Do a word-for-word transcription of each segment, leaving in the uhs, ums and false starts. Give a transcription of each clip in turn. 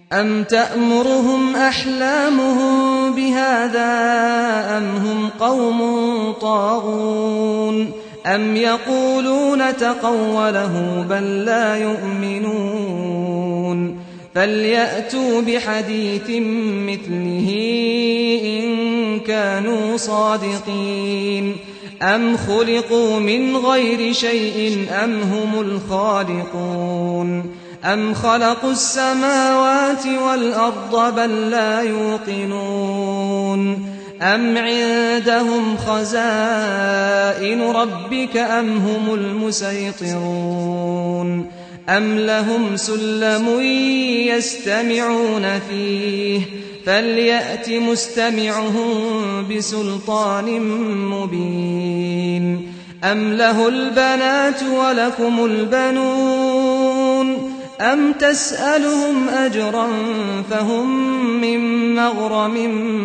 أَمْ تَأْمُرُهُمْ أَحْلَامُهُم بِهَٰذَا أَمْ هُمْ قَوْمٌ طَاغُونَ أَمْ يَقُولُونَ تَقَوَّلَهُ بَل لَّا يُؤْمِنُونَ فَلْيَأْتُوا بِحَدِيثٍ مِّثْلِهِ إِن كَانُوا صَادِقِينَ أَمْ خُلِقُوا مِنْ غَيْرِ شَيْءٍ أَمْ هُمُ الْخَالِقُونَ أَمْ خَلَقُوا السَّمَاوَاتِ وَالْأَرْضَ بَل لَّا يُوقِنُونَ أَمْ عِندَهُمْ خَزَائِنُ رَبِّكَ أَمْ هُمُ الْمُصَيْطِرُونَ أَمْ لَهُمْ سُلَّمٌ يَسْتَمِعُونَ فِيهِ فَلْيَأْتِ مُسْتَمِعُهُم بِسُلْطَانٍ مُّبِينٍ أَمْ لَهُ الْبَنَاتُ وَلَكُمُ الْبَنُونَ أَمْ تَسْأَلُهُمْ أَجْرًا فَهُم مِّن مَّغْرَمٍ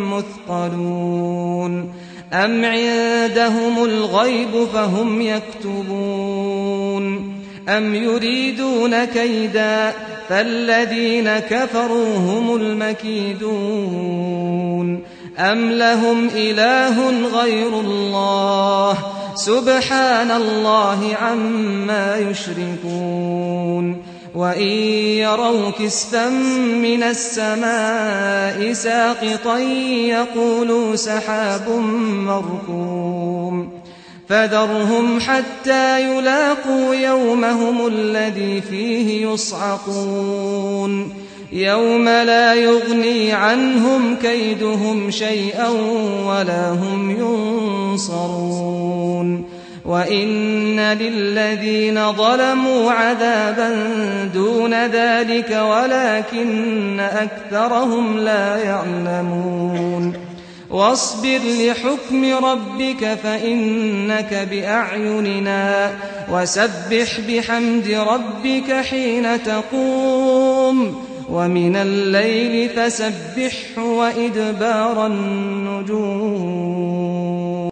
مُّثْقَلُونَ أَمْ عِندَهُمُ الْغَيْبُ فَهُمْ يَكْتُبُونَ أَمْ يُرِيدُونَ كَيْدًا فَالَّذِينَ كَفَرُوا هُمُ الْمَكِيدُونَ أَمْ لَهُمْ إِلَٰهٌ غَيْرُ اللَّهِ سُبْحَانَ اللَّهِ عَمَّا يُشْرِكُونَ وَإِن يَرَوْا كِسْفًا مِّنَ السَّمَاءِ سَاقِطًا يَقُولُوا سَحَابٌ مَّرْكُومٌ فَذَرْهُمْ حَتَّىٰ يُلَاقُوا يَوْمَهُمُ الَّذِي فِيهِ يُصْعَقُونَ يَوْمَ لَا يُغْنِي عَنْهُمْ كَيْدُهُمْ شَيْئًا وَلَا هُمْ يُنصَرُونَ وَإِنَّ لِلَّذِينَ ظَلَمُوا عَذَابًا دُونَ ذَٰلِكَ وَلَٰكِنَّ أَكْثَرَهُمْ لَا يَعْلَمُونَ وَاصْبِرْ لِحُكْمِ رَبِّكَ فَإِنَّكَ بِأَعْيُنِنَا وَسَبِّحْ بِحَمْدِ رَبِّكَ حِينَ تَقُومُ وَمِنَ اللَّيْلِ فَسَبِّحْهُ وَإِدْبَارَ النُّجُومِ